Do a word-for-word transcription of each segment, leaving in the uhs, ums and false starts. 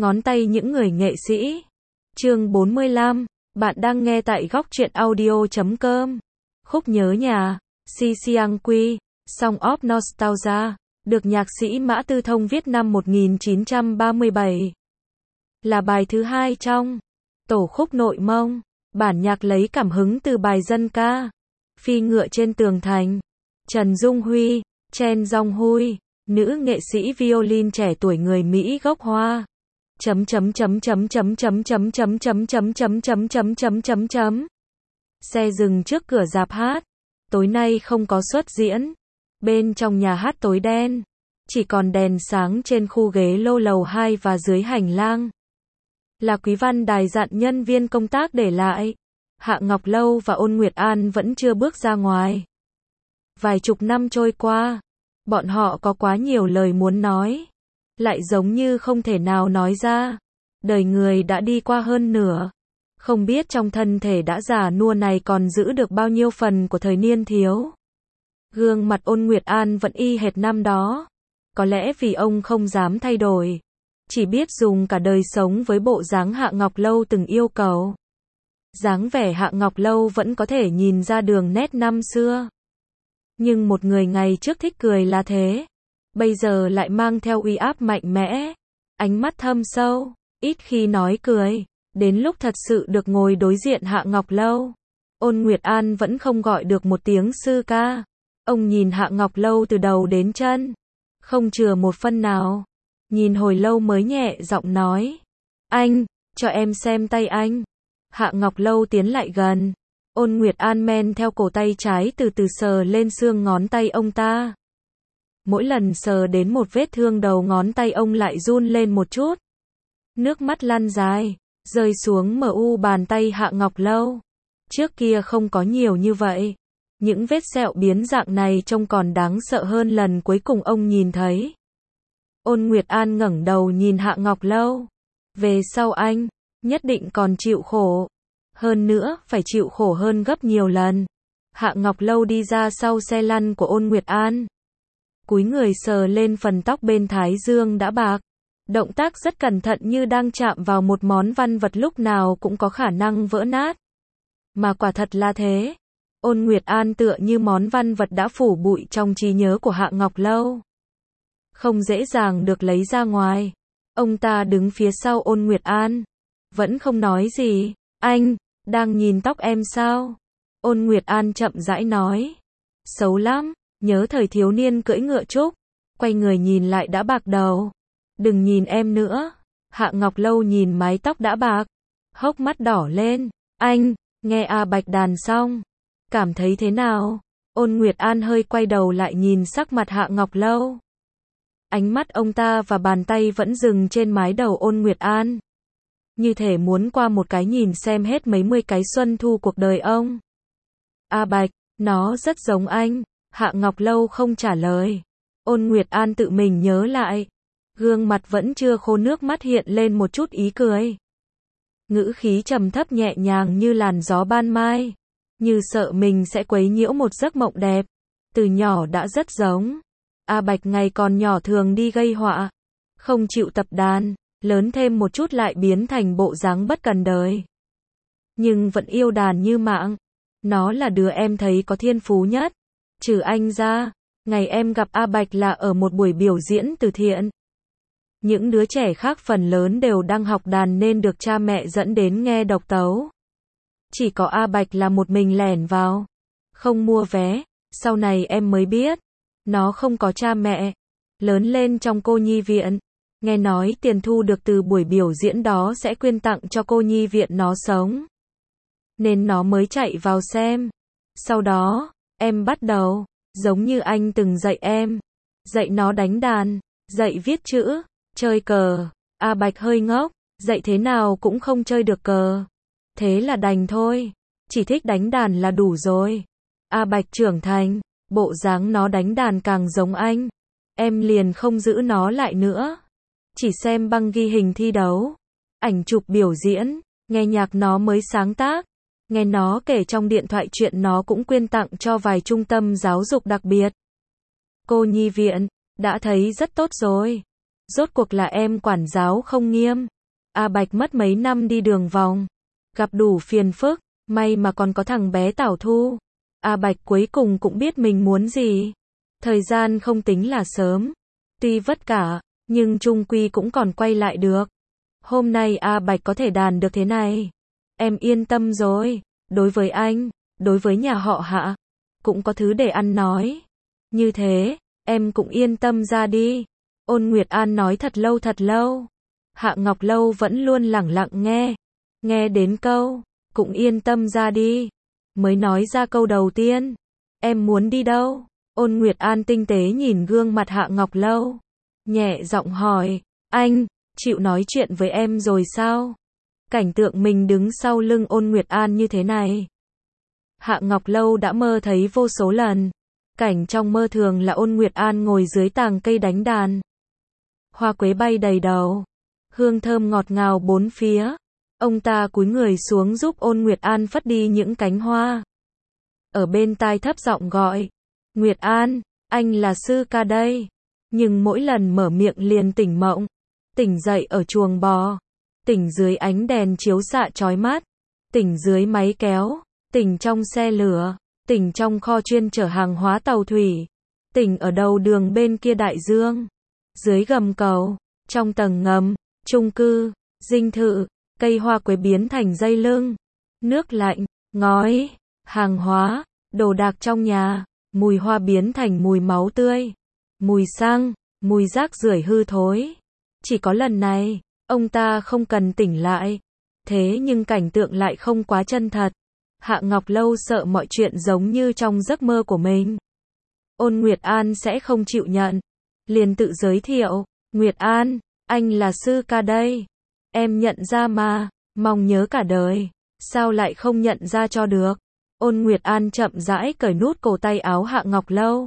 Ngón tay những người nghệ sĩ. Chương bốn mươi lăm, bạn đang nghe tại góc truyện audio chấm com. Khúc Nhớ Nhà, Si Siang Quy, Song of Nostalgia, được nhạc sĩ Mã Tư Thông viết năm một nghìn chín trăm ba mươi bảy. Là bài thứ hai trong tổ khúc Nội Mông. Bản nhạc lấy cảm hứng từ bài dân ca Phi Ngựa Trên Tường Thành. Trần Dung Huy, Chen Dong Hui, nữ nghệ sĩ violin trẻ tuổi người Mỹ gốc Hoa. Chấm chấm chấm chấm chấm chấm chấm chấm chấm chấm chấm chấm chấm chấm chấm chấm. Xe dừng trước cửa rạp hát. Tối nay không có suất diễn. Bên trong nhà hát tối đen, chỉ còn đèn sáng trên khu ghế lô lầu hai và dưới hành lang. Là Quý Văn Đài dặn nhân viên công tác để lại. Hạ Ngọc Lâu và Ôn Nguyệt An vẫn chưa bước ra ngoài. Vài chục năm trôi qua, bọn họ có quá nhiều lời muốn nói, lại giống như không thể nào nói ra. Đời người đã đi qua hơn nửa, không biết trong thân thể đã già nua này còn giữ được bao nhiêu phần của thời niên thiếu. Gương mặt Ôn Nguyệt An vẫn y hệt năm đó. Có lẽ vì ông không dám thay đổi, chỉ biết dùng cả đời sống với bộ dáng Hạ Ngọc Lâu từng yêu cầu. Dáng vẻ Hạ Ngọc Lâu vẫn có thể nhìn ra đường nét năm xưa. Nhưng một người ngày trước thích cười là thế, bây giờ lại mang theo uy áp mạnh mẽ, ánh mắt thâm sâu, ít khi nói cười. Đến lúc thật sự được ngồi đối diện Hạ Ngọc Lâu, Ôn Nguyệt An vẫn không gọi được một tiếng sư ca. Ông nhìn Hạ Ngọc Lâu từ đầu đến chân, không chừa một phân nào. Nhìn hồi lâu mới nhẹ giọng nói, anh, cho em xem tay anh. Hạ Ngọc Lâu tiến lại gần. Ôn Nguyệt An men theo cổ tay trái từ từ sờ lên xương ngón tay ông ta. Mỗi lần sờ đến một vết thương đầu ngón tay ông lại run lên một chút. Nước mắt lăn dài, rơi xuống mờ u bàn tay Hạ Ngọc Lâu. Trước kia không có nhiều như vậy. Những vết sẹo biến dạng này trông còn đáng sợ hơn lần cuối cùng ông nhìn thấy. Ôn Nguyệt An ngẩng đầu nhìn Hạ Ngọc Lâu. Về sau anh nhất định còn chịu khổ. Hơn nữa, phải chịu khổ hơn gấp nhiều lần. Hạ Ngọc Lâu đi ra sau xe lăn của Ôn Nguyệt An. Cúi người sờ lên phần tóc bên thái dương đã bạc. Động tác rất cẩn thận như đang chạm vào một món văn vật lúc nào cũng có khả năng vỡ nát. Mà quả thật là thế. Ôn Nguyệt An tựa như món văn vật đã phủ bụi trong trí nhớ của Hạ Ngọc Lâu. Không dễ dàng được lấy ra ngoài. Ông ta đứng phía sau Ôn Nguyệt An. Vẫn không nói gì. Anh, đang nhìn tóc em sao? Ôn Nguyệt An chậm rãi nói. Xấu lắm, nhớ thời thiếu niên cưỡi ngựa trúc. Quay người nhìn lại đã bạc đầu. Đừng nhìn em nữa. Hạ Ngọc Lâu nhìn mái tóc đã bạc, hốc mắt đỏ lên. Anh, nghe A Bạch đàn xong, cảm thấy thế nào? Ôn Nguyệt An hơi quay đầu lại nhìn sắc mặt Hạ Ngọc Lâu. Ánh mắt ông ta và bàn tay vẫn dừng trên mái đầu Ôn Nguyệt An. Như thể muốn qua một cái nhìn xem hết mấy mươi cái xuân thu cuộc đời ông. A Bạch, nó rất giống anh. Hạ Ngọc Lâu không trả lời. Ôn Nguyệt An tự mình nhớ lại. Gương mặt vẫn chưa khô, nước mắt hiện lên một chút ý cười. Ngữ khí trầm thấp nhẹ nhàng như làn gió ban mai. Như sợ mình sẽ quấy nhiễu một giấc mộng đẹp. Từ nhỏ đã rất giống. A Bạch ngày còn nhỏ thường đi gây họa. Không chịu tập đàn. Lớn thêm một chút lại biến thành bộ dáng bất cần đời. Nhưng vẫn yêu đàn như mạng. Nó là đứa em thấy có thiên phú nhất. Trừ anh ra, ngày em gặp A Bạch là ở một buổi biểu diễn từ thiện. Những đứa trẻ khác phần lớn đều đang học đàn nên được cha mẹ dẫn đến nghe độc tấu. Chỉ có A Bạch là một mình lẻn vào. Không mua vé, sau này em mới biết. Nó không có cha mẹ. Lớn lên trong cô nhi viện. Nghe nói tiền thu được từ buổi biểu diễn đó sẽ quyên tặng cho cô nhi viện nó sống. Nên nó mới chạy vào xem. Sau đó, em bắt đầu, giống như anh từng dạy em. Dạy nó đánh đàn, dạy viết chữ, chơi cờ. A Bạch hơi ngốc, dạy thế nào cũng không chơi được cờ. Thế là đành thôi, chỉ thích đánh đàn là đủ rồi. A Bạch trưởng thành, bộ dáng nó đánh đàn càng giống anh. Em liền không giữ nó lại nữa. Chỉ xem băng ghi hình thi đấu, ảnh chụp biểu diễn, nghe nhạc nó mới sáng tác. Nghe nó kể trong điện thoại chuyện nó cũng quyên tặng cho vài trung tâm giáo dục đặc biệt. Cô nhi viện, đã thấy rất tốt rồi. Rốt cuộc là em quản giáo không nghiêm. A Bạch mất mấy năm đi đường vòng, gặp đủ phiền phức, may mà còn có thằng bé Tảo Thu. A Bạch cuối cùng cũng biết mình muốn gì. Thời gian không tính là sớm, tuy vất vả, nhưng chung quy cũng còn quay lại được. Hôm nay A Bạch có thể đàn được thế này, em yên tâm rồi. Đối với anh, đối với nhà họ Hạ, cũng có thứ để ăn nói. Như thế, em cũng yên tâm ra đi. Ôn Nguyệt An nói thật lâu thật lâu. Hạ Ngọc Lâu vẫn luôn lẳng lặng nghe. Nghe đến câu, cũng yên tâm ra đi, mới nói ra câu đầu tiên. Em muốn đi đâu? Ôn Nguyệt An tinh tế nhìn gương mặt Hạ Ngọc Lâu, nhẹ giọng hỏi, anh, chịu nói chuyện với em rồi sao? Cảnh tượng mình đứng sau lưng Ôn Nguyệt An như thế này, Hạ Ngọc Lâu đã mơ thấy vô số lần. Cảnh trong mơ thường là Ôn Nguyệt An ngồi dưới tàng cây đánh đàn. Hoa quế bay đầy đầu, hương thơm ngọt ngào bốn phía. Ông ta cúi người xuống giúp Ôn Nguyệt An phất đi những cánh hoa. Ở bên tai thấp giọng gọi, Nguyệt An, anh là sư ca đây. Nhưng mỗi lần mở miệng liền tỉnh mộng. Tỉnh dậy ở chuồng bò, tỉnh dưới ánh đèn chiếu xạ chói mắt, tỉnh dưới máy kéo, tỉnh trong xe lửa, tỉnh trong kho chuyên chở hàng hóa tàu thủy, tỉnh ở đầu đường bên kia đại dương, dưới gầm cầu, trong tầng ngầm, chung cư, dinh thự, cây hoa quế biến thành dây lưng, nước lạnh, ngói, hàng hóa, đồ đạc trong nhà, mùi hoa biến thành mùi máu tươi, mùi xăng, mùi rác rưởi hư thối. Chỉ có lần này, ông ta không cần tỉnh lại. Thế nhưng cảnh tượng lại không quá chân thật. Hạ Ngọc Lâu sợ mọi chuyện giống như trong giấc mơ của mình. Ôn Nguyệt An sẽ không chịu nhận. Liền tự giới thiệu, Nguyệt An, anh là sư ca đây. Em nhận ra mà, mong nhớ cả đời. Sao lại không nhận ra cho được? Ôn Nguyệt An chậm rãi cởi nút cổ tay áo Hạ Ngọc Lâu.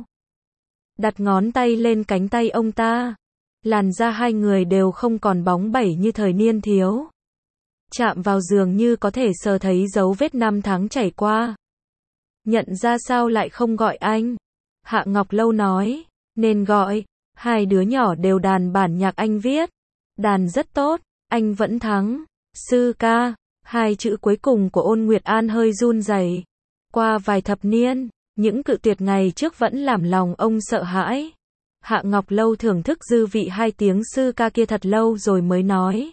Đặt ngón tay lên cánh tay ông ta. Làn da hai người đều không còn bóng bẩy như thời niên thiếu. Chạm vào giường như có thể sờ thấy dấu vết năm tháng chảy qua. Nhận ra sao lại không gọi anh? Hạ Ngọc Lâu nói, nên gọi, hai đứa nhỏ đều đàn bản nhạc anh viết. Đàn rất tốt, anh vẫn thắng. Sư ca, hai chữ cuối cùng của Ôn Nguyệt An hơi run rẩy. Qua vài thập niên, những cự tuyệt ngày trước vẫn làm lòng ông sợ hãi. Hạ Ngọc Lâu thưởng thức dư vị hai tiếng sư ca kia thật lâu rồi mới nói.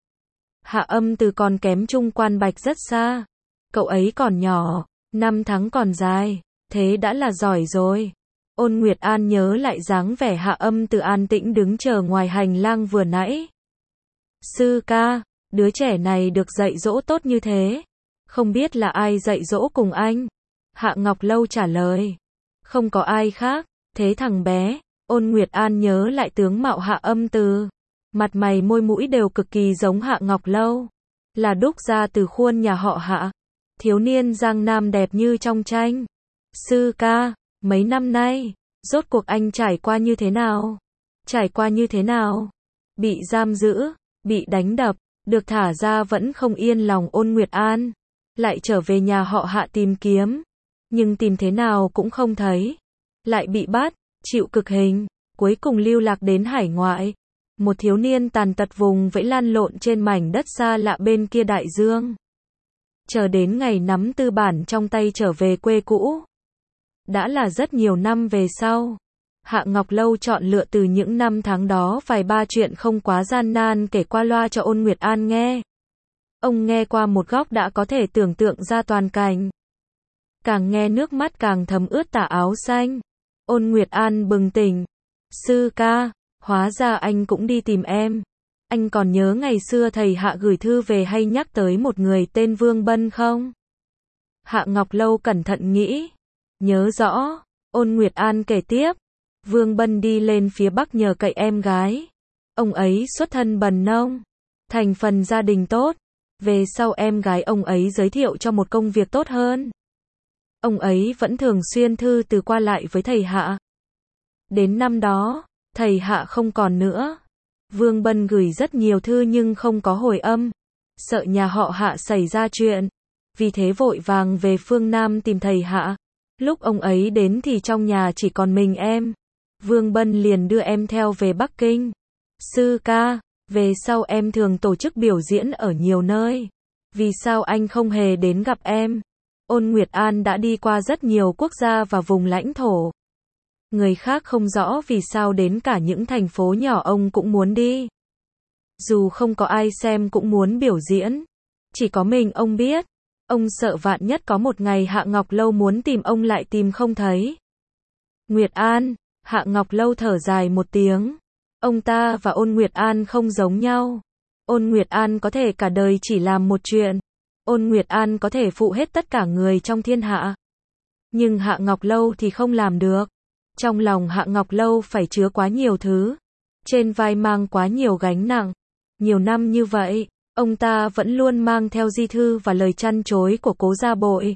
Hạ Âm Từ còn kém Trung Quan Bạch rất xa. Cậu ấy còn nhỏ, năm tháng còn dài, thế đã là giỏi rồi. Ôn Nguyệt An nhớ lại dáng vẻ Hạ Âm Từ an tĩnh đứng chờ ngoài hành lang vừa nãy. Sư ca, đứa trẻ này được dạy dỗ tốt như thế. Không biết là ai dạy dỗ cùng anh? Hạ Ngọc Lâu trả lời. Không có ai khác, thế thằng bé. Ôn Nguyệt An nhớ lại tướng mạo Hạ Âm Từ. Mặt mày môi mũi đều cực kỳ giống Hạ Ngọc Lâu. Là đúc ra từ khuôn nhà họ Hạ. Thiếu niên Giang Nam đẹp như trong tranh. Sư ca, mấy năm nay, rốt cuộc anh trải qua như thế nào? Trải qua như thế nào? Bị giam giữ, bị đánh đập, được thả ra vẫn không yên lòng. Ôn Nguyệt An lại trở về nhà họ Hạ tìm kiếm. Nhưng tìm thế nào cũng không thấy. Lại bị bắt, chịu cực hình, cuối cùng lưu lạc đến hải ngoại. Một thiếu niên tàn tật vùng vẫy lan lộn trên mảnh đất xa lạ bên kia đại dương. Chờ đến ngày nắm tư bản trong tay trở về quê cũ. Đã là rất nhiều năm về sau. Hạ Ngọc Lâu chọn lựa từ những năm tháng đó vài ba chuyện không quá gian nan kể qua loa cho Ôn Nguyệt An nghe. Ông nghe qua một góc đã có thể tưởng tượng ra toàn cảnh. Càng nghe nước mắt càng thấm ướt tà áo xanh. Ôn Nguyệt An bừng tỉnh. Sư ca, hóa ra anh cũng đi tìm em. Anh còn nhớ ngày xưa thầy Hạ gửi thư về hay nhắc tới một người tên Vương Bân không? Hạ Ngọc Lâu cẩn thận nghĩ. Nhớ rõ. Ôn Nguyệt An kể tiếp. Vương Bân đi lên phía Bắc nhờ cậy em gái. Ông ấy xuất thân bần nông, thành phần gia đình tốt. Về sau em gái ông ấy giới thiệu cho một công việc tốt hơn. Ông ấy vẫn thường xuyên thư từ qua lại với thầy Hạ. Đến năm đó, thầy Hạ không còn nữa. Vương Bân gửi rất nhiều thư nhưng không có hồi âm. Sợ nhà họ Hạ xảy ra chuyện. Vì thế vội vàng về phương Nam tìm thầy Hạ. Lúc ông ấy đến thì trong nhà chỉ còn mình em. Vương Bân liền đưa em theo về Bắc Kinh. Sư ca, về sau em thường tổ chức biểu diễn ở nhiều nơi. Vì sao anh không hề đến gặp em? Ôn Nguyệt An đã đi qua rất nhiều quốc gia và vùng lãnh thổ. Người khác không rõ vì sao đến cả những thành phố nhỏ ông cũng muốn đi. Dù không có ai xem cũng muốn biểu diễn. Chỉ có mình ông biết. Ông sợ vạn nhất có một ngày Hạ Ngọc Lâu muốn tìm ông lại tìm không thấy. Nguyệt An, Hạ Ngọc Lâu thở dài một tiếng. Ông ta và Ôn Nguyệt An không giống nhau. Ôn Nguyệt An có thể cả đời chỉ làm một chuyện. Ôn Nguyệt An có thể phụ hết tất cả người trong thiên hạ. Nhưng Hạ Ngọc Lâu thì không làm được. Trong lòng Hạ Ngọc Lâu phải chứa quá nhiều thứ. Trên vai mang quá nhiều gánh nặng. Nhiều năm như vậy, ông ta vẫn luôn mang theo di thư và lời trăn trối của Cố Gia Bội.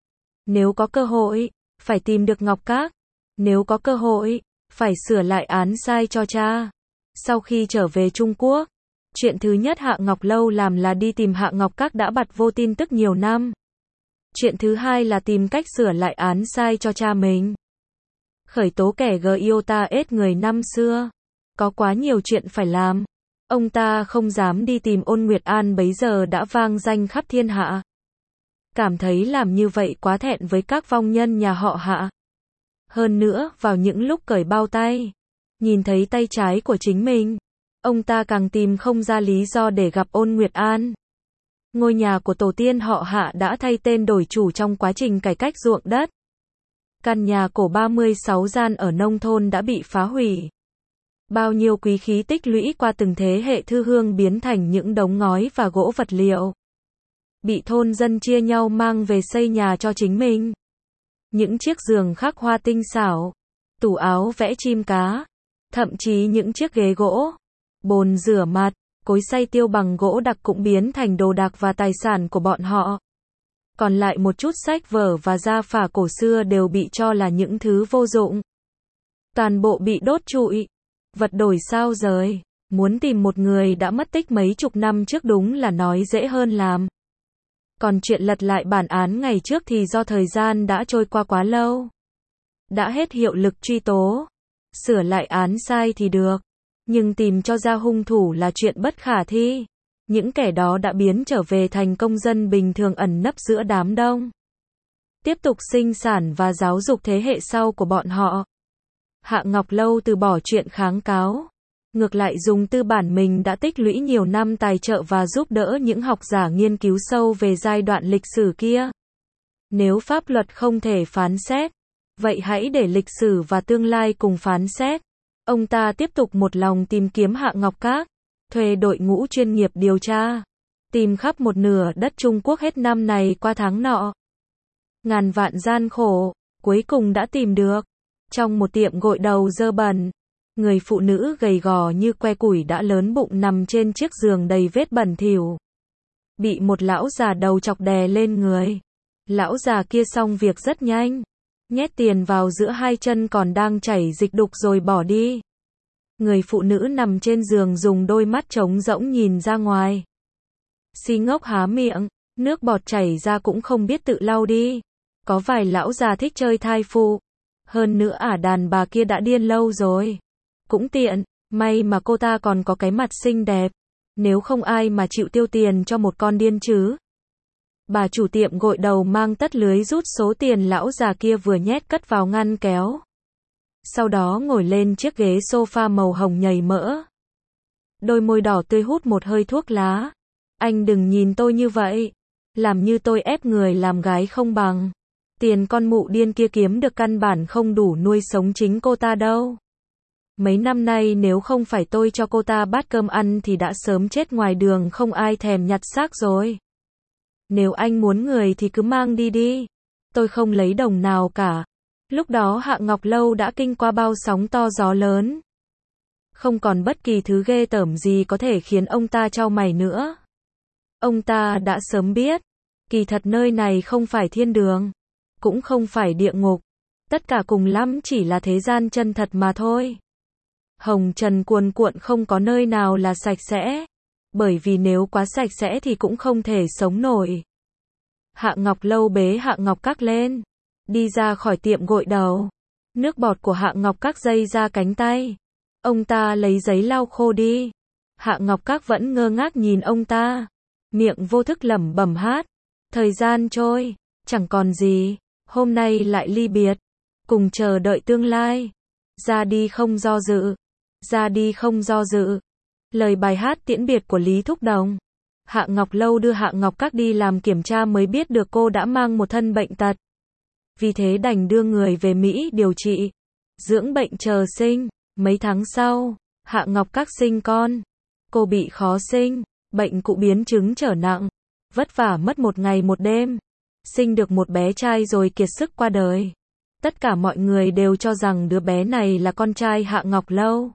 Nếu có cơ hội, phải tìm được Ngọc Các. Nếu có cơ hội, phải sửa lại án sai cho cha. Sau khi trở về Trung Quốc, chuyện thứ nhất Hạ Ngọc Lâu làm là đi tìm Hạ Ngọc Các đã bặt vô tin tức nhiều năm. Chuyện thứ hai là tìm cách sửa lại án sai cho cha mình. Khởi tố kẻ gờ yêu ta ết người năm xưa. Có quá nhiều chuyện phải làm. Ông ta không dám đi tìm Ôn Nguyệt An bấy giờ đã vang danh khắp thiên hạ. Cảm thấy làm như vậy quá thẹn với các vong nhân nhà họ Hạ. Hơn nữa, vào những lúc cởi bao tay, nhìn thấy tay trái của chính mình, ông ta càng tìm không ra lý do để gặp Ôn Nguyệt An. Ngôi nhà của tổ tiên họ Hạ đã thay tên đổi chủ trong quá trình cải cách ruộng đất. Căn nhà cổ ba mươi sáu gian ở nông thôn đã bị phá hủy. Bao nhiêu quý khí tích lũy qua từng thế hệ thư hương biến thành những đống ngói và gỗ vật liệu. Bị thôn dân chia nhau mang về xây nhà cho chính mình. Những chiếc giường khắc hoa tinh xảo, tủ áo vẽ chim cá, thậm chí những chiếc ghế gỗ, bồn rửa mặt, cối xay tiêu bằng gỗ đặc cũng biến thành đồ đạc và tài sản của bọn họ. Còn lại một chút sách vở và gia phả cổ xưa đều bị cho là những thứ vô dụng. Toàn bộ bị đốt trụi. Vật đổi sao rời. Muốn tìm một người đã mất tích mấy chục năm trước đúng là nói dễ hơn làm. Còn chuyện lật lại bản án ngày trước thì do thời gian đã trôi qua quá lâu. Đã hết hiệu lực truy tố. Sửa lại án sai thì được. Nhưng tìm cho ra hung thủ là chuyện bất khả thi. Những kẻ đó đã biến trở về thành công dân bình thường ẩn nấp giữa đám đông. Tiếp tục sinh sản và giáo dục thế hệ sau của bọn họ. Hạ Ngọc Lâu từ bỏ chuyện kháng cáo. Ngược lại dùng tư bản mình đã tích lũy nhiều năm tài trợ và giúp đỡ những học giả nghiên cứu sâu về giai đoạn lịch sử kia. Nếu pháp luật không thể phán xét, vậy hãy để lịch sử và tương lai cùng phán xét. Ông ta tiếp tục một lòng tìm kiếm Hạ Ngọc Các, thuê đội ngũ chuyên nghiệp điều tra, tìm khắp một nửa đất Trung Quốc hết năm này qua tháng nọ. Ngàn vạn gian khổ, cuối cùng đã tìm được. Trong một tiệm gội đầu dơ bẩn, người phụ nữ gầy gò như que củi đã lớn bụng nằm trên chiếc giường đầy vết bẩn thỉu. Bị một lão già đầu chọc đè lên người. Lão già kia xong việc rất nhanh. Nhét tiền vào giữa hai chân còn đang chảy dịch đục rồi bỏ đi. Người phụ nữ nằm trên giường dùng đôi mắt trống rỗng nhìn ra ngoài. Si ngốc há miệng, nước bọt chảy ra cũng không biết tự lau đi. Có vài lão già thích chơi thai phụ. Hơn nữa ả đàn bà kia đã điên lâu rồi. Cũng tiện, may mà cô ta còn có cái mặt xinh đẹp. Nếu không ai mà chịu tiêu tiền cho một con điên chứ. Bà chủ tiệm gội đầu mang tất lưới rút số tiền lão già kia vừa nhét cất vào ngăn kéo. Sau đó ngồi lên chiếc ghế sofa màu hồng nhầy mỡ. Đôi môi đỏ tươi hút một hơi thuốc lá. Anh đừng nhìn tôi như vậy. Làm như tôi ép người làm gái không bằng. Tiền con mụ điên kia kiếm được căn bản không đủ nuôi sống chính cô ta đâu. Mấy năm nay nếu không phải tôi cho cô ta bát cơm ăn thì đã sớm chết ngoài đường không ai thèm nhặt xác rồi. Nếu anh muốn người thì cứ mang đi đi. Tôi không lấy đồng nào cả. Lúc đó Hạ Ngọc Lâu đã kinh qua bao sóng to gió lớn. Không còn bất kỳ thứ ghê tởm gì có thể khiến ông ta chau mày nữa. Ông ta đã sớm biết. Kỳ thật nơi này không phải thiên đường. Cũng không phải địa ngục. Tất cả cùng lắm chỉ là thế gian chân thật mà thôi. Hồng trần cuồn cuộn không có nơi nào là sạch sẽ. Bởi vì nếu quá sạch sẽ thì cũng không thể sống nổi. Hạ Ngọc Lâu bế Hạ Ngọc Các lên. Đi ra khỏi tiệm gội đầu. Nước bọt của Hạ Ngọc Các dây ra cánh tay. Ông ta lấy giấy lau khô đi. Hạ Ngọc Các vẫn ngơ ngác nhìn ông ta. Miệng vô thức lẩm bẩm hát. Thời gian trôi, chẳng còn gì. Hôm nay lại ly biệt. Cùng chờ đợi tương lai. Ra đi không do dự. Ra đi không do dự. Lời bài hát tiễn biệt của Lý Thúc Đồng. Hạ Ngọc Lâu đưa Hạ Ngọc Các đi làm kiểm tra mới biết được cô đã mang một thân bệnh tật. Vì thế đành đưa người về Mỹ điều trị. Dưỡng bệnh chờ sinh. Mấy tháng sau, Hạ Ngọc Các sinh con. Cô bị khó sinh. Bệnh cụ biến chứng trở nặng. Vất vả mất một ngày một đêm. Sinh được một bé trai rồi kiệt sức qua đời. Tất cả mọi người đều cho rằng đứa bé này là con trai Hạ Ngọc Lâu.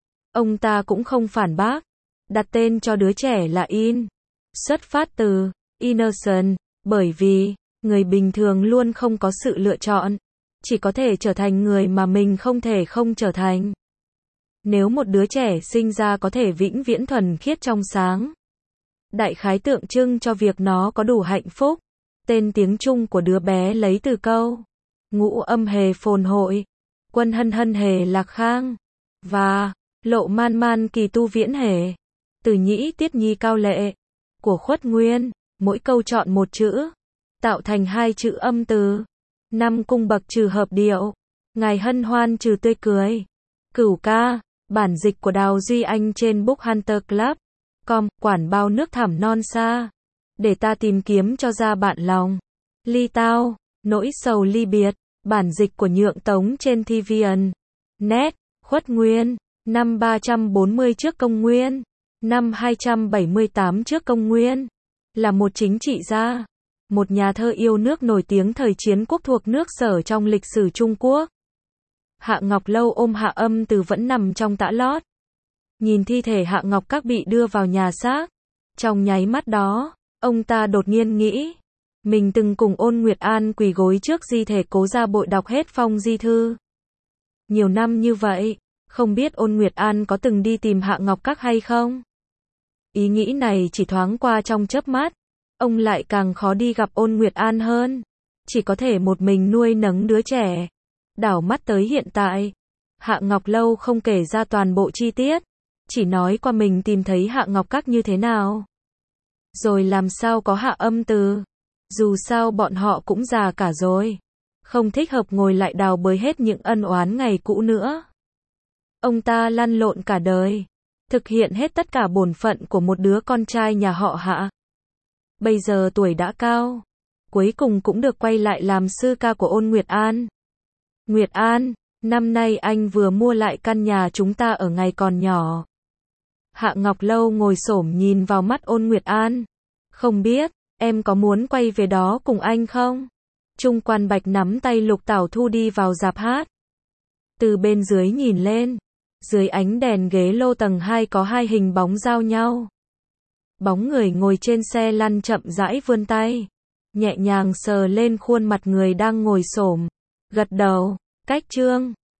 Ông ta cũng không phản bác. Đặt tên cho đứa trẻ là In. Xuất phát từ Innocent, bởi vì người bình thường luôn không có sự lựa chọn. Chỉ có thể trở thành người mà mình không thể không trở thành. Nếu một đứa trẻ sinh ra có thể vĩnh viễn thuần khiết trong sáng. Đại khái tượng trưng cho việc nó có đủ hạnh phúc. Tên tiếng Trung của đứa bé lấy từ câu ngũ âm hề phồn hội, quân hân hân hề lạc khang, và lộ man man kỳ tu viễn hề. Từ nhĩ tiết nhi cao lệ, của Khuất Nguyên, mỗi câu chọn một chữ, tạo thành hai chữ âm từ. Năm cung bậc trừ hợp điệu, ngài hân hoan trừ tươi cười. Cửu ca, bản dịch của Đào Duy Anh trên Book Hunter Club. Com, quản bao nước thẳm non xa. Để ta tìm kiếm cho ra bạn lòng. Ly tao, nỗi sầu ly biệt. Bản dịch của Nhượng Tống trên Thi Viền. Net, Khuất Nguyên, năm ba trăm bốn mươi trước công nguyên. Năm hai trăm bảy mươi tám trước công nguyên. Là một chính trị gia. Một nhà thơ yêu nước nổi tiếng thời chiến quốc thuộc nước Sở trong lịch sử Trung Quốc. Hạ Ngọc Lâu ôm Hạ Âm Từ vẫn nằm trong tã lót. Nhìn thi thể Hạ Ngọc Các bị đưa vào nhà xác. Trong nháy mắt đó, ông ta đột nhiên nghĩ. Mình từng cùng Ôn Nguyệt An quỳ gối trước di thể Cố Gia Bội đọc hết phong di thư. Nhiều năm như vậy, không biết Ôn Nguyệt An có từng đi tìm Hạ Ngọc Các hay không? Ý nghĩ này chỉ thoáng qua trong chớp mắt. Ông lại càng khó đi gặp Ôn Nguyệt An hơn. Chỉ có thể một mình nuôi nấng đứa trẻ. Đảo mắt tới hiện tại. Hạ Ngọc Lâu không kể ra toàn bộ chi tiết. Chỉ nói qua mình tìm thấy Hạ Ngọc Các như thế nào. Rồi làm sao có Hạ Âm Từ. Dù sao bọn họ cũng già cả rồi. Không thích hợp ngồi lại đào bới hết những ân oán ngày cũ nữa. Ông ta lăn lộn cả đời. Thực hiện hết tất cả bổn phận của một đứa con trai nhà họ Hạ. Bây giờ tuổi đã cao. Cuối cùng cũng được quay lại làm sư ca của Ôn Nguyệt An. Nguyệt An, năm nay anh vừa mua lại căn nhà chúng ta ở ngày còn nhỏ. Hạ Ngọc Lâu ngồi xổm nhìn vào mắt Ôn Nguyệt An. Không biết, em có muốn quay về đó cùng anh không? Trung Quan Bạch nắm tay Lục Tảo Thu đi vào rạp hát. Từ bên dưới nhìn lên. Dưới ánh đèn ghế lô tầng hai có hai hình bóng giao nhau. Bóng người ngồi trên xe lăn chậm rãi vươn tay. Nhẹ nhàng sờ lên khuôn mặt người đang ngồi xổm. Gật đầu, cách trương.